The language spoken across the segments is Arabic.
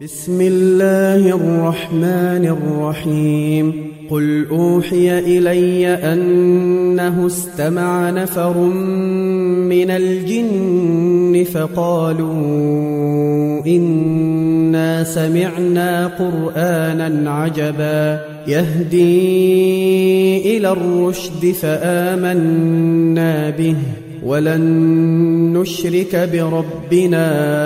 بسم الله الرحمن الرحيم قل أوحي إلي أنه استمع نفر من الجن فقالوا إنا سمعنا قرآنا عجبا يهدي إلى الرشد فآمنا به ولن نشرك بربنا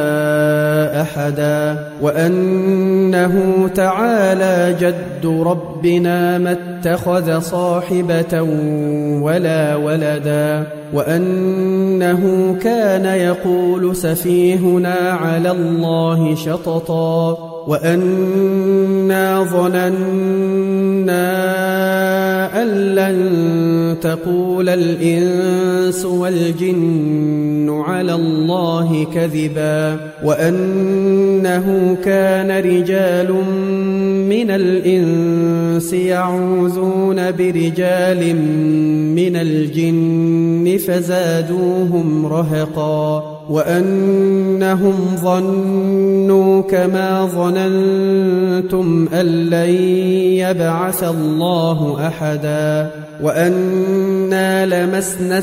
أحدا وأنه تعالى جد ربنا ما اتخذ صاحبة ولا ولدا وأنه كان يقول سفيهنا على الله شططا وأنا ظننا أن لن تقول الإنس والجن على الله كذبا وأنه كان رجال من الإنس يعوذون برجال من الجن فزادوهم رهقا وأنهم ظنوا كما ظننتم أن لن يبعث الله أحدا وأنا لمسنا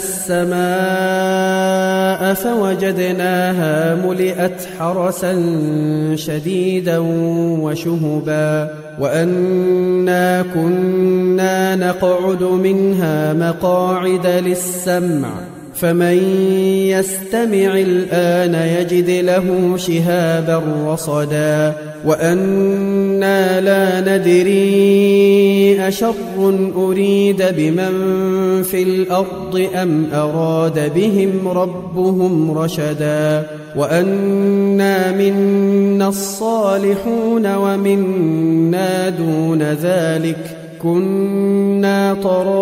السماء فوجدناها ملئت حرسا شديدا وشهبا وأنا كنا نقعد منها مقاعد للسمع فمن يستمع الآن يجد له شهابا رصدا وأنا لا ندري أشر أريد بمن في الأرض أم أراد بهم ربهم رشدا وأنا منا الصالحون ومنا دون ذلك كنا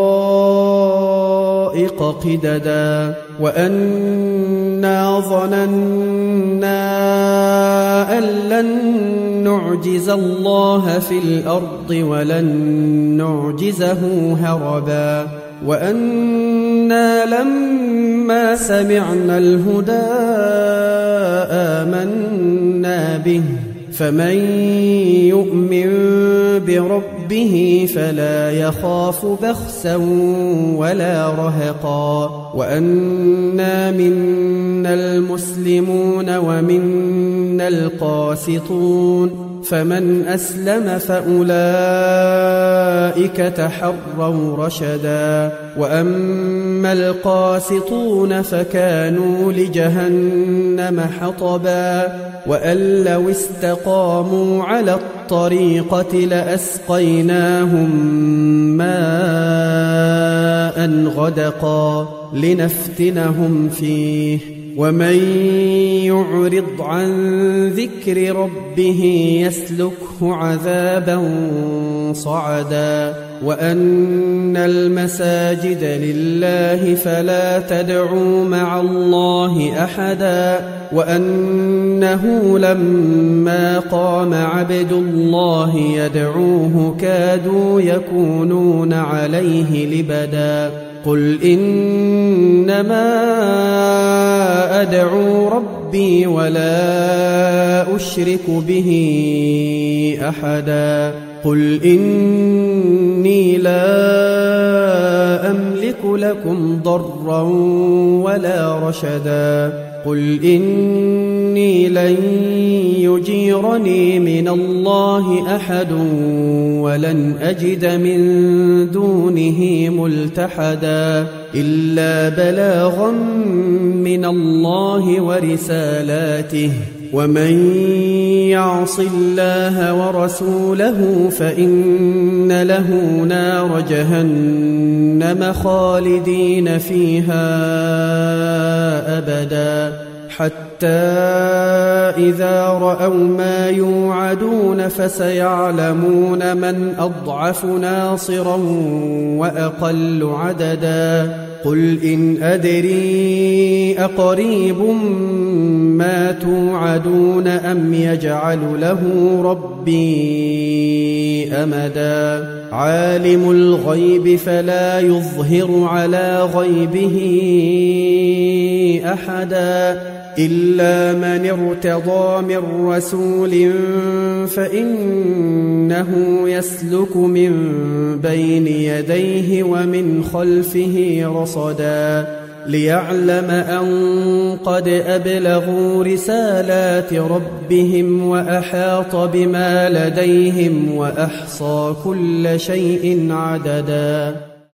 طرائق قددا وأنا ظننا أن لن نعجز الله في الأرض ولن نعجزه هربا وأنا لما سمعنا الهدى آمنا به فمن يؤمن بربه فلا يخاف بخسا ولا رهقا وأنا منا المسلمون ومنا القاسطون فمن أسلم فأولئك تحروا رشدا وأما القاسطون فكانوا لجهنم حطبا وأن لو استقاموا على الطريقة لأسقيناهم ماء غدقا لنفتنهم فيه ومن يعرض عن ذكر ربه يسلكه عذابا صعدا وأن المساجد لله فلا تدعوا مع الله أحدا وأنه لما قام عبد الله يدعوه كادوا يكونون عليه لبدا قل إنما أدعو ربي ولا أشرك به أحدا قل إني لا أملك لكم ضرا ولا رشدا قل إني لن يجيرني من الله أحد ولن أجد من دونه ملتحدا إلا بلاغا من الله ورسالاته ومن يعص الله ورسوله فإن له نار جهنم خالدين فيها أبدا حتى إذا رأوا ما يوعدون فسيعلمون من أضعف ناصرا وأقل عددا قل إن أدري أقريب ما توعدون أم يجعل له ربي أمدا عالم الغيب فلا يظهر على غيبه أحدا إلا من ارتضى من رسول فإنه يسلك من بين يديه ومن خلفه رصدا ليعلم أن قد أبلغوا رسالات ربهم وأحاط بما لديهم وأحصى كل شيء عددا